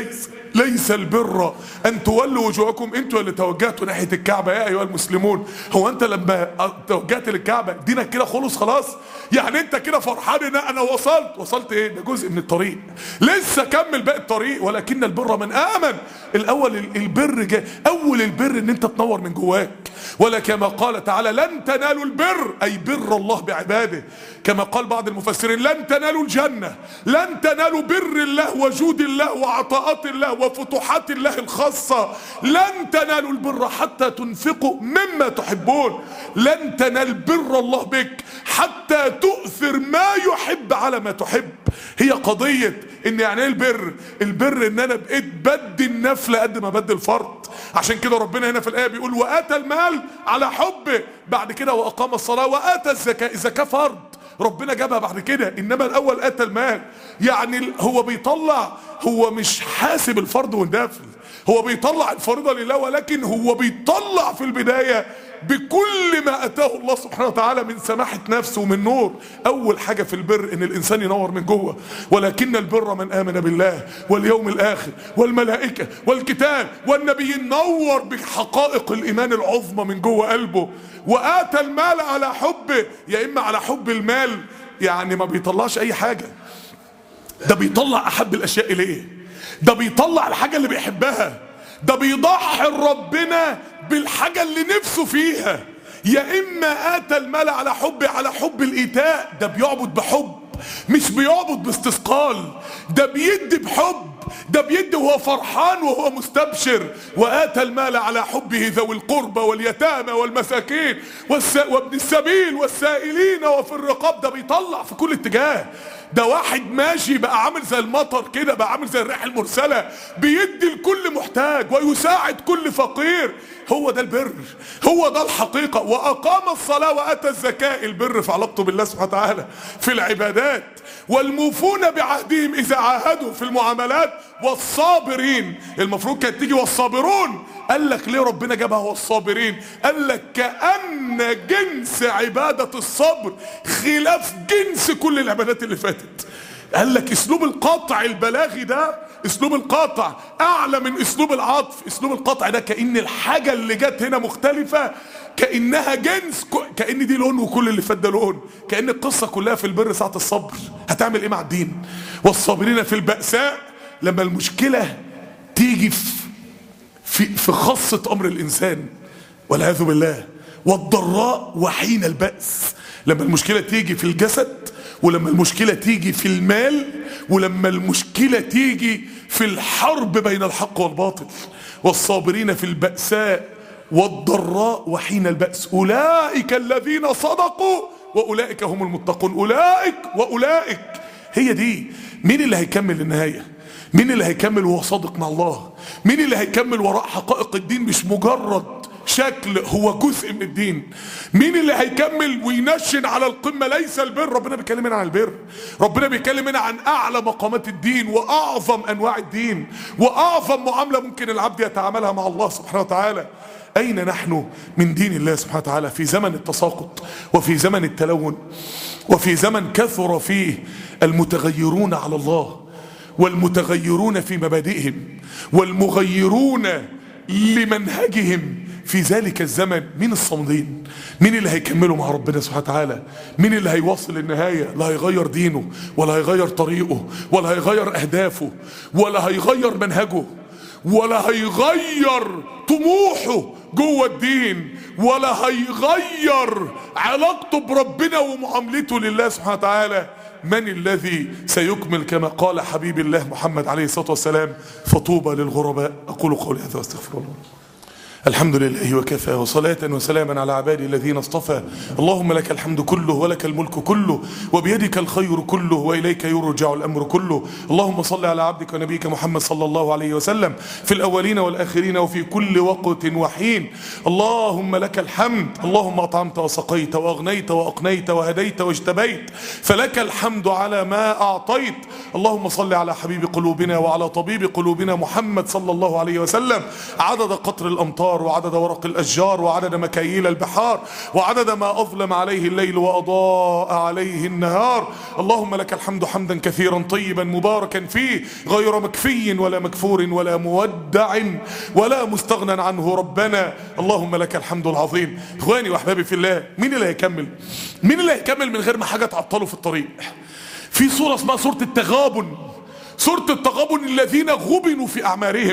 ليس البر ان تولوا وجوهكم. انتوا اللي توجهتوا ناحيه الكعبه يا ايها المسلمون. هو انت لما توجهت للكعبه دينك كده خلاص؟ يعني انت كده فرحان ان انا وصلت ايه؟ ده جزء من الطريق، لسه كمل باقي الطريق. ولكن البر من امن. الاول البر جاي، اول البر ان انت تنور من جواك. ولا كما قال تعالى: لن تنالوا البر، اي بر الله بعباده. كما قال بعض المفسرين: لن تنالوا الجنه، لن تنالوا بر الله وجود الله وعطاءات الله وفتوحات الله الخاصة. لن تنالوا البر حتى تنفقوا مما تحبون. لن تنال بر الله بك حتى تؤثر ما يحب على ما تحب. هي قضية ان يعني ايه البر؟ البر ان انا بقيت بدي النفل قد ما بدي الفرض. عشان كده ربنا هنا في الايه بيقول واتى المال على حبه، بعد كده واقام الصلاه واتى الزكاه. الزكاه فرض ربنا جابها بعد كده، انما الاول اتى المال. يعني هو بيطلع، هو مش حاسب الفرض والنفل، هو بيطلع الفريضه لله، ولكن هو بيطلع في البدايه بكل ما اتاه الله سبحانه وتعالى من سماحه نفسه ومن نور. اول حاجه في البر ان الانسان ينور من جوه، ولكن البر من امن بالله واليوم الاخر والملائكه والكتاب والنبيين، نور بحقائق الايمان العظمى من جوه قلبه. واتى المال على حبه، يا اما على حب المال يعني ما بيطلعش اي حاجه، ده بيطلع احب الاشياء اليه، ده بيطلع الحاجه اللي بيحبها، ده بيضحي ربنا بالحاجه اللي نفسه فيها. يا اما اتى المال على حبه، على حب الايتاء، ده بيعبد بحب مش بيعبد باستثقال، ده بيدي بحب، ده بيدي وهو فرحان وهو مستبشر. واتى المال على حبه ذوي القربى واليتامى والمساكين وابن السبيل والسائلين وفي الرقاب، ده بيطلع في كل اتجاه. ده واحد ماشي بقى عامل زي المطر كده، بقى عامل زي الريح المرسله، بيدي لكل محتاج ويساعد كل فقير. هو ده البر، هو ده الحقيقه. واقام الصلاه واتى الزكاه، البر في علاقته بالله سبحانه وتعالى في العبادات. والموفون بعهدهم اذا عاهدوا في المعاملات. والصابرين، المفروض كانت تيجي والصابرون، قال لك ليه ربنا جابها والصابرين؟ قال لك كأن جنس عبادة الصبر خلاف جنس كل العبادات اللي فاتت. قال لك اسلوب القطع البلاغي ده، اسلوب القطع اعلى من اسلوب العطف. اسلوب القطع ده كأن الحاجة اللي جت هنا مختلفة، كأنها جنس، كأن دي لون وكل اللي فات ده لون. كأن القصة كلها في البر ساعة الصبر. هتعمل ايه مع الدين؟ والصابرين في البأساء، لما المشكلة تيجي في خاصة امر الانسان والعياذ بالله. والضراء وحين البأس، لما المشكلة تيجي في الجسد، ولما المشكلة تيجي في المال، ولما المشكلة تيجي في الحرب بين الحق والباطل. والصابرين في البأساء والضراء وحين البأس، أولئك الذين صدقوا وأولئك هم المتقون. أولئك وأولئك، هي دي. مين اللي هيكمل النهاية؟ مين اللي هيكمل وهو صادق مع الله؟ مين اللي هيكمل وراء حقائق الدين مش مجرد شكل، هو جزء من الدين؟ مين اللي هيكمل وينشن على القمة؟ ليس البر، ربنا بيكلمنا عن البر، ربنا بيكلمنا عن اعلى مقامات الدين واعظم انواع الدين واعظم معاملة ممكن العبد يتعاملها مع الله سبحانه وتعالى. اين نحن من دين الله سبحانه وتعالى في زمن التساقط وفي زمن التلون وفي زمن كثر فيه المتغيرون على الله والمتغيرون في مبادئهم والمغيرون لمنهجهم في ذلك الزمن؟ مين الصامدين؟ مين اللي هيكملوا مع ربنا سبحانه وتعالى؟ مين اللي هيوصل للنهاية؟ لا هيغير دينه ولا هيغير طريقه ولا هيغير أهدافه ولا هيغير منهجه ولا هيغير طموحه جوه الدين ولا هيغير علاقته بربنا ومعاملته لله سبحانه وتعالى. من الذي سيكمل كما قال حبيب الله محمد عليه الصلاة والسلام: فطوبى للغرباء. أقول قولي هذا واستغفر الله. الحمد لله وكفى، وصلاة وسلاما على عبادي الذين اصطفى. اللهم لك الحمد كله ولك الملك كله وبيدك الخير كله وإليك يرجع الأمر كله. اللهم صل على عبدك ونبيك محمد صلى الله عليه وسلم في الأولين والآخرين وفي كل وقت وحين. اللهم لك الحمد، اللهم أطعمت وسقيت وأغنيت وأقنيت وهديت واجتبيت، فلك الحمد على ما أعطيت. اللهم صل على حبيب قلوبنا وعلى طبيب قلوبنا محمد صلى الله عليه وسلم عدد قطر الأمطار وعدد ورق الأشجار وعدد مكاييل البحار وعدد ما أظلم عليه الليل وأضاء عليه النهار. اللهم لك الحمد حمدا كثيرا طيبا مباركا فيه غير مكفي ولا مكفور ولا مودع ولا مستغنى عنه ربنا. اللهم لك الحمد العظيم. إخواني وأحبابي في الله، مين اللي هيكمل؟ مين اللي هيكمل من غير ما حاجة تعطله في الطريق؟ في سورة اسمها سورة التغابن. سورة التغابن، الذين غبنوا في أعمارهم.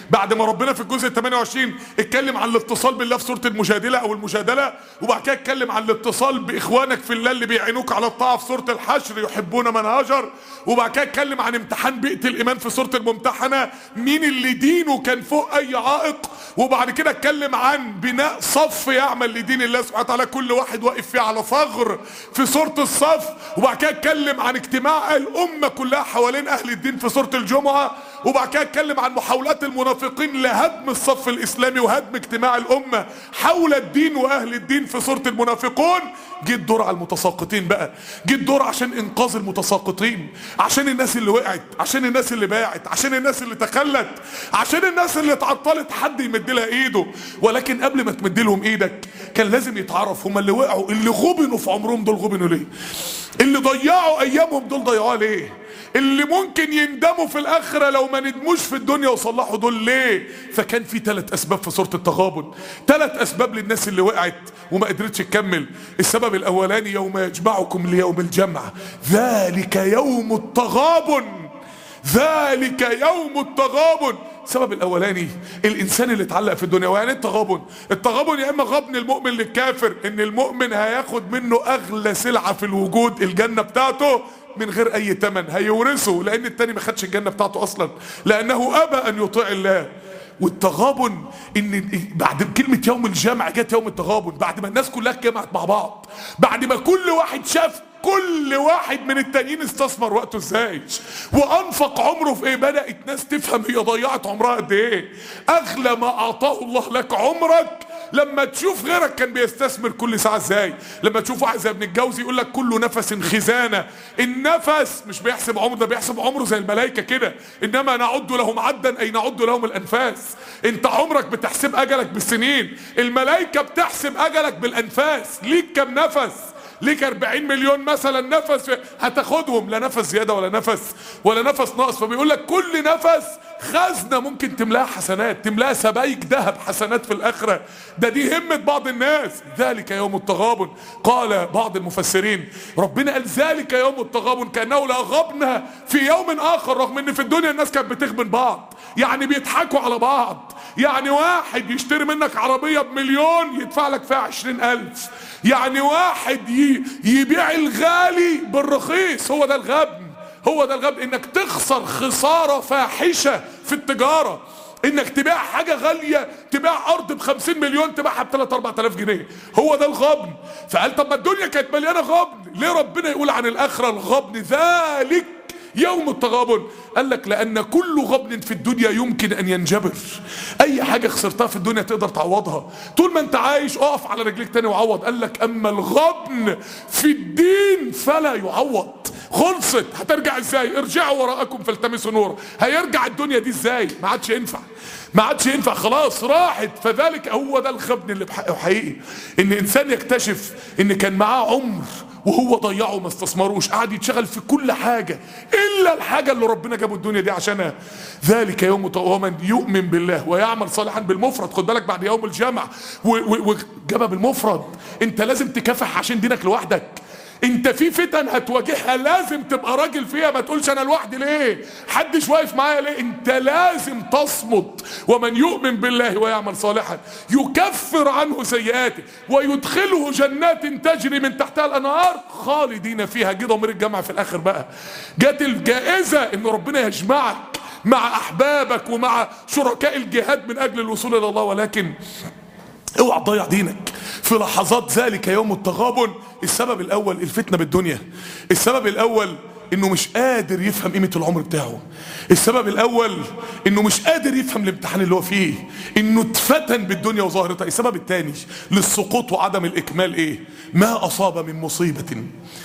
بعد ما ربنا في الجزء 28 اتكلم عن الاتصال بالله في سورة المجادلة او المجادلة، وبعد كده اتكلم عن الاتصال باخوانك في الله اللي بيعينوك على الطاعة في سورة الحشر يحبون من هاجر، وبعد كده اتكلم عن امتحان بيئة الايمان في سورة الممتحنة مين اللي دينه كان فوق اي عائق، وبعد كده اتكلم عن بناء صف يعمل لدين الله سبحانه وتعالى كل واحد واقف فيه على ثغر في سورة الصف، وبعد كده اتكلم عن اجتماع الامة كلها حوالين اهل الدين في سورة الجمعة، وبعد كده اتكلم عن محاولات المنافقين لهدم الصف الاسلامي وهدم اجتماع الامة حول الدين واهل الدين في سورة المنافقون. جه الدور على المتساقطين بقى، جه الدور عشان انقاذ المتساقطين، عشان الناس اللي وقعت، عشان الناس اللي باعت، عشان الناس اللي تخلت، عشان الناس اللي اتعطلت حد يمد لها ايده. ولكن قبل ما تمد لهم ايدك كان لازم يتعرف هما اللي وقعوا، اللي غبنوا في عمرهم دول غبنوا ليه؟ اللي ضيعوا ايامهم دول ضيعوها ليه؟ اللي ممكن يندموا في الاخرة لو ما ندموش في الدنيا وصلحوا دول ليه؟ فكان في 3 اسباب في سورة التغابن، 3 اسباب للناس اللي وقعت وما قدرتش تكمل. السبب الاولاني يوم يجمعكم ليوم الجمع ذلك يوم التغابن، ذلك يوم التغابن. السبب الاولاني الانسان اللي اتعلق في الدنيا. ويعني التغابن، التغابن يا اما غبن المؤمن للكافر، ان المؤمن هياخد منه اغلى سلعة في الوجود الجنة بتاعته من غير اي تمن، هيورثه لان التاني ما خدش الجنة بتاعته اصلا لانه ابى ان يطيع الله. والتغابن ان بعد كلمة يوم الجمع جت يوم التغابن، بعد ما الناس كلها اتجمعت مع بعض، بعد ما كل واحد شاف كل واحد من التانيين استثمر وقته ازاي وانفق عمره في ايه، بدأت ناس تفهم هي ضيعت عمرها قد ايه. اغلى ما اعطاه الله لك عمرك. لما تشوف غيرك كان بيستثمر كل ساعة ازاي، لما تشوف واحد زي ابن الجوزي يقول لك كل نفس خزانة. النفس مش بيحسب عمره، ده بيحسب عمره زي الملائكة كده، انما نعد لهم عدا اي نعد لهم الانفاس. انت عمرك بتحسب اجلك بالسنين، الملائكة بتحسب اجلك بالانفاس. ليك كم نفس؟ ليك 40 مليون مثلا نفس هتاخدهم، لا نفس زيادة ولا نفس ناقص. فبيقول لك كل نفس خزنة ممكن تملاها حسنات، تملاها سبايك ذهب حسنات في الاخرة. دي همة بعض الناس. ذلك يوم التغابن. قال بعض المفسرين ربنا قال ذلك يوم التغابن كأنه لا غبن في يوم اخر، رغم ان في الدنيا الناس كانت بتغبن بعض، يعني بيضحكوا على بعض. يعني واحد يشتري منك عربية ب1,000,000 يدفع لك فيها 20,000، يعني واحد يبيع الغالي بالرخيص. هو ده الغبن، هو ده الغبن، انك تخسر خسارة فاحشة في التجارة، انك تبيع حاجة غالية، تبيع ارض ب50 مليون تبيعها ب3-4 آلاف جنيه. هو ده الغبن. فقال طب ما الدنيا كانت مليانة غبن، ليه ربنا يقول عن الاخرة الغبن ذلك يوم التغابن؟ قال لك لان كل غبن في الدنيا يمكن ان ينجبر. اي حاجة خسرتها في الدنيا تقدر تعوضها طول ما انت عايش. اقف على رجليك تاني وعوض. قال لك اما الغبن في الدين فلا يعوض. خلصت، هترجع ازاي؟ ارجعوا وراءكم فالتمسوا نور. هيرجع الدنيا دي ازاي؟ ما عادش ينفع، ما عادش ينفع، خلاص راحت. فذلك هو ده الغبن اللي بحقه حقيقي، ان انسان يكتشف ان كان معاه عمر وهو ضيعه ما استثمروش، قاعد يتشغل في كل حاجة الا الحاجة اللي ربنا جابه الدنيا دي عشانها. ذلك يوم ومن يؤمن بالله ويعمل صالحا بالمفرد. خد بالك بعد يوم الجمع وجابها بالمفرد. انت لازم تكافح عشان دينك لوحدك. انت في فتن هتواجهها لازم تبقى راجل فيها، ما تقولش انا لوحدي ليه، حدش واقف معايا ليه. انت لازم تصمد. ومن يؤمن بالله ويعمل صالحا يكفر عنه سيئاته ويدخله جنات تجري من تحتها الانهار خالدين فيها. جه ضمير الجمع في الاخر بقى، جت الجائزة ان ربنا يجمعك مع احبابك ومع شركاء الجهاد من اجل الوصول الى الله. ولكن اوعى تضيع دينك في لحظات. ذلك يوم التغابن. السبب الاول الفتنة بالدنيا، السبب الاول انه مش قادر يفهم قيمة العمر بتاعه، السبب الاول انه مش قادر يفهم الامتحان اللي هو فيه، انه اتفتن بالدنيا وظاهرتها. السبب الثاني للسقوط وعدم الاكمال ايه؟ ما اصاب من مصيبة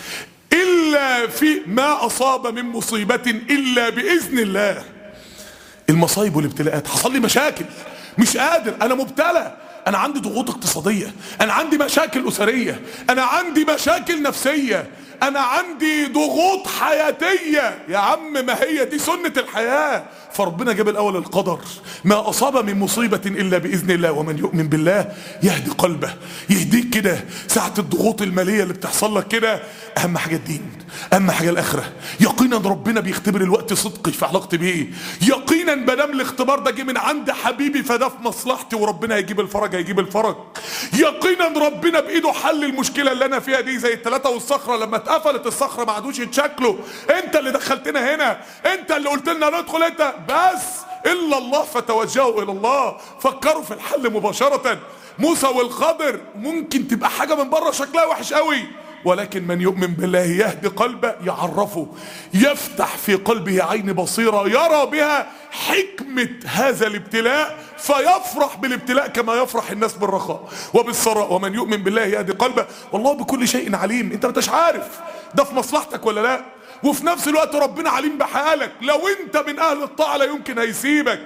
الا في ما اصاب من مصيبة الا باذن الله. المصايب والابتلاءات، حصل لي مشاكل مش قادر، انا مبتلى، انا عندي ضغوط اقتصادية، انا عندي مشاكل اسرية، انا عندي مشاكل نفسية، انا عندي ضغوط حياتية. يا عم ما هي دي سنة الحياة. فربنا جاب الاول القدر، ما اصاب من مصيبة الا باذن الله ومن يؤمن بالله يهدي قلبه. يهديك كده ساعة الضغوط المالية اللي بتحصل لك كده. اهم حاجة الدين، اهم حاجة الاخرة. يقينا ربنا بيختبر الوقت صدقي في علاقتي بيه. يقينا مادام الاختبار ده جه من عند حبيبي فده في مصلحتي وربنا هيجيب الفرج، هيجيب الفرج. يقينا ربنا بايده حل المشكلة اللي انا فيها دي، زي الثلاثة والصخرة لما اتقفلت الصخرة ما عادوش يتشكلوا. انت اللي دخلتنا هنا، انت اللي قلت لنا ندخل، انت بس الا الله فتوجهوا الى الله. فكروا في الحل مباشرة. موسى والخضر ممكن تبقى حاجة من بره شكلها وحش قوي، ولكن من يؤمن بالله يهدي قلبه، يعرفه، يفتح في قلبه عين بصيرة يرى بها حكمة هذا الابتلاء، فيفرح بالابتلاء كما يفرح الناس بالرخاء وبالثراء. ومن يؤمن بالله يهدي قلبه والله بكل شيء عليم. انت مش عارف ده في مصلحتك ولا لا، وفي نفس الوقت ربنا عليم بحالك. لو انت من اهل الطاعة لا يمكن هيسيبك.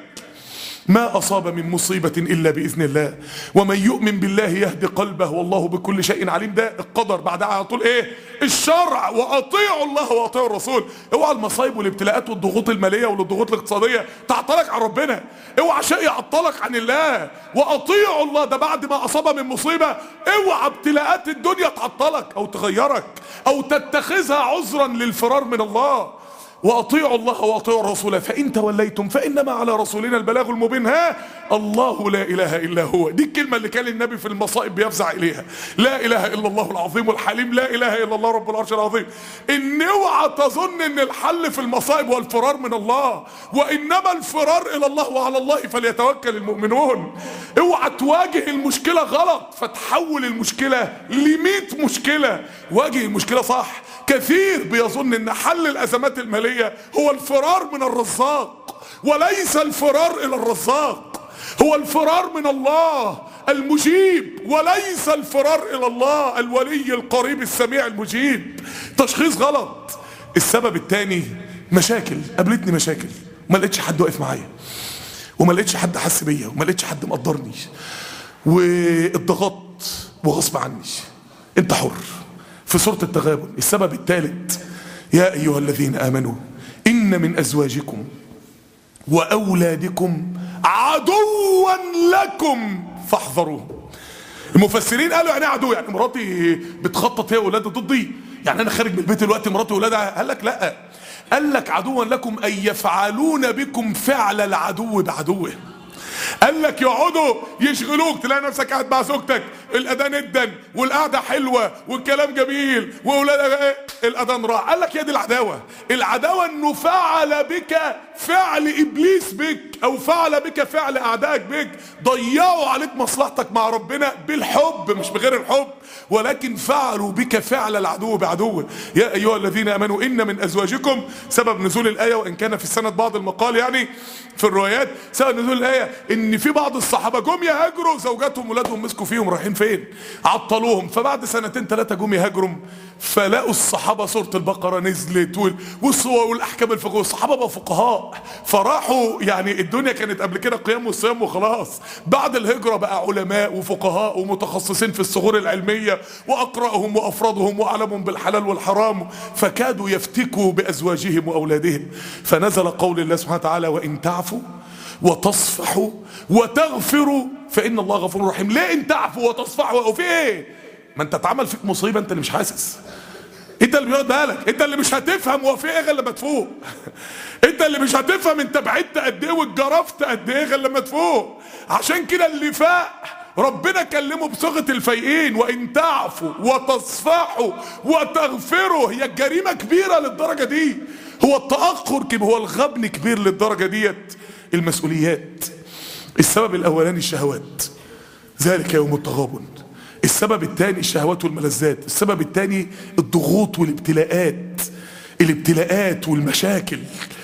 ما أصاب من مصيبة إلا بإذن الله ومن يؤمن بالله يهدي قلبه والله بكل شيء عليم. ده القدر. بعدها على طول إيه؟ الشرع. وأطيعوا الله وأطيعوا الرسول. اوعى المصايب والابتلاءات والضغوط المالية والضغوط الاقتصادية تعطلك عن ربنا. اوعى شيء يعطلك عن الله. وأطيعوا الله ده بعد ما أصاب من مصيبة. اوعى ابتلاءات الدنيا تعطلك أو تغيرك أو تتخذها عذرا للفرار من الله. واطيعوا الله واطيعوا الرسول فان توليتم فانما على رسولنا البلاغ المبين. ها الله لا اله الا هو. دي الكلمه اللي كان النبي في المصائب بيفزع اليها. لا اله الا الله العظيم الحليم، لا اله الا الله رب العرش العظيم. ان اوعى تظن ان الحل في المصائب والفرار من الله، وانما الفرار الى الله وعلى الله فليتوكل المؤمنون. اوعى تواجه المشكله غلط فتحول المشكله ل100 مشكله. واجه المشكله صح. كثير بيظن ان حل الازمات المالية هو الفرار من الرزاق، وليس الفرار الى الرزاق. هو الفرار من الله المجيب، وليس الفرار الى الله الولي القريب السميع المجيب. تشخيص غلط. السبب الثاني مشاكل. قابلتني مشاكل ما لقيتش حد واقف معايا، وما لقيتش حد حس بيا، وما لقيتش حد مقدرني، واتضغطت وغصب عني. انت حر. في سورة التغابن السبب الثالث: يا أيها الذين آمنوا إن من أزواجكم وأولادكم عدوا لكم فاحذروهم. المفسرين قالوا يعني عدو، يعني مراتي بتخطط هي وولادها ضدي، يعني أنا خارج من البيت دلوقتي مراتي وولادها. قال لك لا، قال لك عدوا لكم أي يفعلون بكم فعل العدو بعدوه. قال لك يقعدوا يشغلوك، تلاقي نفسك قاعد مع زوجتك الاذان ادن والقعده حلوه والكلام جميل واولادك الاذان راح. قال لك هي دي العداوه. العداوه انه فعل بك فعل ابليس بك، او فعل بك فعل اعدائك بك. ضيعوا عليك مصلحتك مع ربنا بالحب مش بغير الحب، ولكن فعلوا بك فعل العدو بعدوه. يا ايها الذين امنوا ان من ازواجكم. سبب نزول الايه وان كان في السند بعض المقال، يعني في الروايات سبب نزول الايه ان في بعض الصحابه جم يهاجروا، زوجاتهم ولادهم مسكوا فيهم رايحين فين، عطلوهم. فبعد 2 3 جم يهاجروا، فلاقوا الصحابه سوره البقره نزلت والاحكام الفقهيه، والصحابه بقوا فقهاء. فراحوا، يعني الدنيا كانت قبل كده قيام وصيام وخلاص، بعد الهجره بقى علماء وفقهاء ومتخصصين في الثغور العلميه، واقراهم وافرادهم واعلمهم بالحلال والحرام. فكادوا يفتكوا بازواجهم واولادهم. فنزل قول الله سبحانه وتعالى: وان تعفوا وتصفحوا وتغفروا فإن الله غفور رحيم. ليه ان تعفوا وتصفحوا؟ وفي ايه؟ ما انت اتعمل فيك مصيبة انت اللي مش حاسس، انت اللي بياخد بالك، انت اللي مش هتفهم هو في ايه غير لما تفوق. انت اللي مش هتفهم انت بعدت قد ايه واتجرفت قد ايه غير لما تفوق. عشان كده اللي فاق ربنا كلمه بصيغة الفايقين: وان تعفوا وتصفحوا وتغفروا. هي الجريمة كبيرة للدرجة دي، هو التأخر كبير، هو الغبن كبير للدرجة ديت. المسؤوليات. السبب الاولاني الشهوات، ذلك يوم التغابن. السبب الثاني الشهوات والملذات. السبب الثاني الضغوط والابتلاءات، الابتلاءات والمشاكل.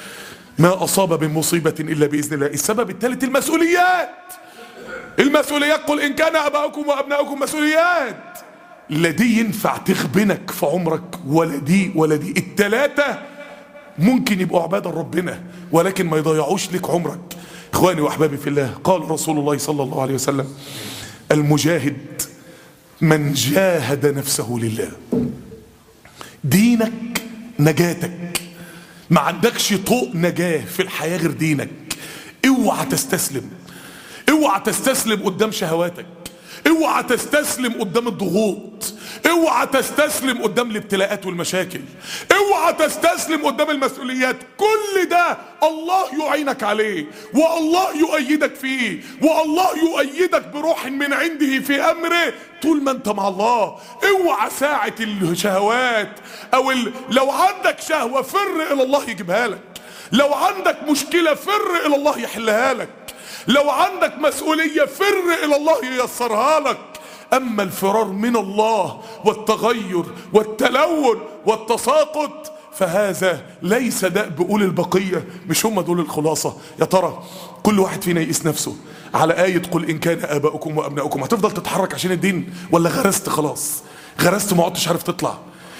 ما اصاب من مصيبة الا باذن الله. السبب الثالث المسؤوليات. المسؤوليات: قل ان كان اباؤكم وابناؤكم مسؤوليات. لا دي ينفع تخبنك في عمرك ولا دي ولا دي. الثلاثة ممكن يبقوا عبادة ربنا ولكن ما يضيعوش لك عمرك. اخواني واحبابي في الله، قال رسول الله صلى الله عليه وسلم: المجاهد من جاهد نفسه لله. دينك نجاتك، ما عندكش طوق نجاة في الحياة غير دينك. اوعى تستسلم، اوعى تستسلم قدام شهواتك، اوعى تستسلم قدام الضغوط، اوعى تستسلم قدام الابتلاءات والمشاكل، اوعى تستسلم قدام المسؤوليات. كل ده الله يعينك عليه، والله يؤيدك فيه، والله يؤيدك بروح من عنده في امره طول ما انت مع الله. اوعى ساعة الشهوات لو عندك شهوة فر الى الله يجيبها لك، لو عندك مشكلة فر الى الله يحلها لك، لو عندك مسؤولية فر الى الله ييسرها لك. اما الفرار من الله والتغير والتلون والتساقط فهذا ليس دأب أولي البقية، مش هم دول الخلاصة. يا ترى كل واحد فينا يقيس نفسه على آية قل إن كان آباؤكم وأبناؤكم. هتفضل تتحرك عشان الدين ولا غرست خلاص؟ غرست ما عدتش عارف تطلع.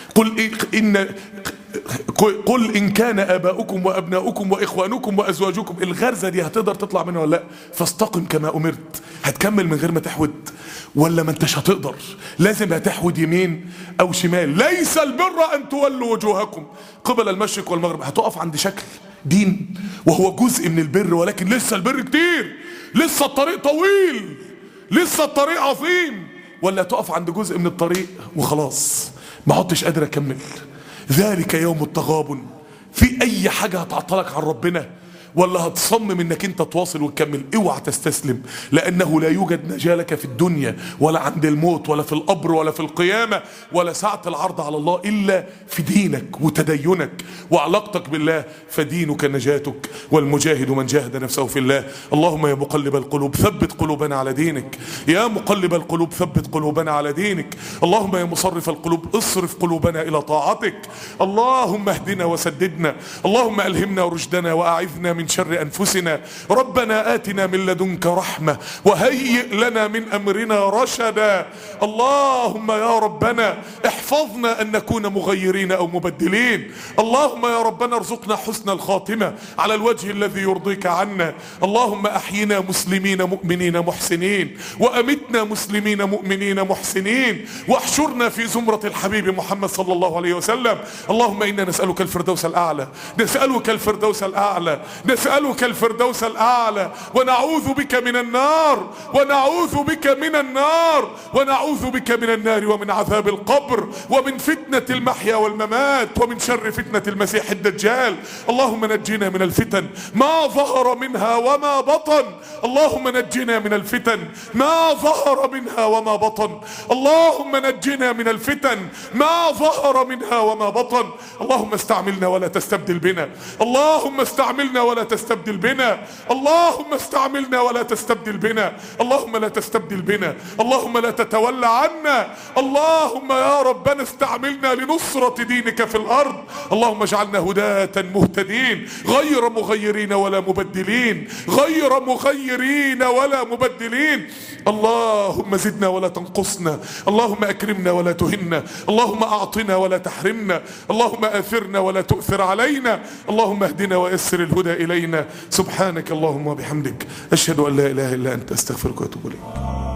قل إن كان آباؤكم وأبناؤكم وإخوانكم وأزواجكم. الغرزة دي هتقدر تطلع منها ولا لا؟ فاستقم كما أمرت. هتكمل من غير ما تحود ولا ما انتش هتقدر؟ لازم هتحود يمين أو شمال. ليس البر أن تولوا وجوهكم قبل المشرق والمغرب. هتقف عند شكل دين وهو جزء من البر، ولكن لسه البر كتير، لسه الطريق طويل، لسه الطريق عظيم. ولا تقف عند جزء من الطريق وخلاص ما عدتش قادر أكمل. ذلك يوم التغابن. في اي حاجة هتعطلك عن ربنا ولا هتصمم انك انت تواصل وتكمل؟ اوعى تستسلم، لانه لا يوجد نجاة لك في الدنيا ولا عند الموت ولا في القبر ولا في القيامة ولا ساعة العرض على الله الا في دينك وتدينك وعلاقتك بالله. فدينك نجاتك، والمجاهد من جاهد نفسه في الله. اللهم يا مقلب القلوب ثبت قلوبنا على دينك، يا مقلب القلوب ثبت قلوبنا على دينك. اللهم يا مصرف القلوب اصرف قلوبنا الى طاعتك. اللهم اهدنا وسددنا، اللهم الهمنا رشدنا واعذنا من شر أنفسنا. ربنا آتنا من لدنك رحمة وهيئ لنا من أمرنا رشدا. اللهم يا ربنا احفظنا أن نكون مغيرين أو مبدلين. اللهم يا ربنا ارزقنا حسن الخاتمة على الوجه الذي يرضيك عنا. اللهم أحينا مسلمين مؤمنين محسنين، وأمتنا مسلمين مؤمنين محسنين، واحشرنا في زمرة الحبيب محمد صلى الله عليه وسلم. اللهم إنا نسألك الفردوس الأعلى، نسألك الفردوس الأعلى، نسألك الفردوس الأعلى، ونعوذ بك من النار، ونعوذ بك من النار، ونعوذ بك من النار ومن عذاب القبر ومن فتنة المحيا والممات ومن شر فتنة المسيح الدجال. اللهم نجنا من الفتن ما ظهر منها وما بطن. اللهم نجنا من الفتن ما ظهر منها وما بطن. اللهم نجنا من الفتن ما ظهر منها وما بطن. اللهم استعملنا ولا تستبدل بنا، اللهم استعملنا ولا تستبدل بنا، اللهم استعملنا ولا تستبدل بنا. اللهم لا تستبدل بنا، اللهم لا تتولى عنا. اللهم يا ربنا استعملنا لنصرة دينك في الأرض. اللهم اجعلنا هداة مهتدين غير مغيرين ولا مبدلين، غير مغيرين ولا مبدلين. اللهم زدنا ولا تنقصنا، اللهم أكرمنا ولا تهنا، اللهم أعطنا ولا تحرمنا، اللهم آثرنا ولا تؤثر علينا. اللهم اهدنا ويسر الهدى إلينا. سبحانك اللهم وبحمدك أشهد أن لا إله إلا أنت أستغفرك وأتوب إليك.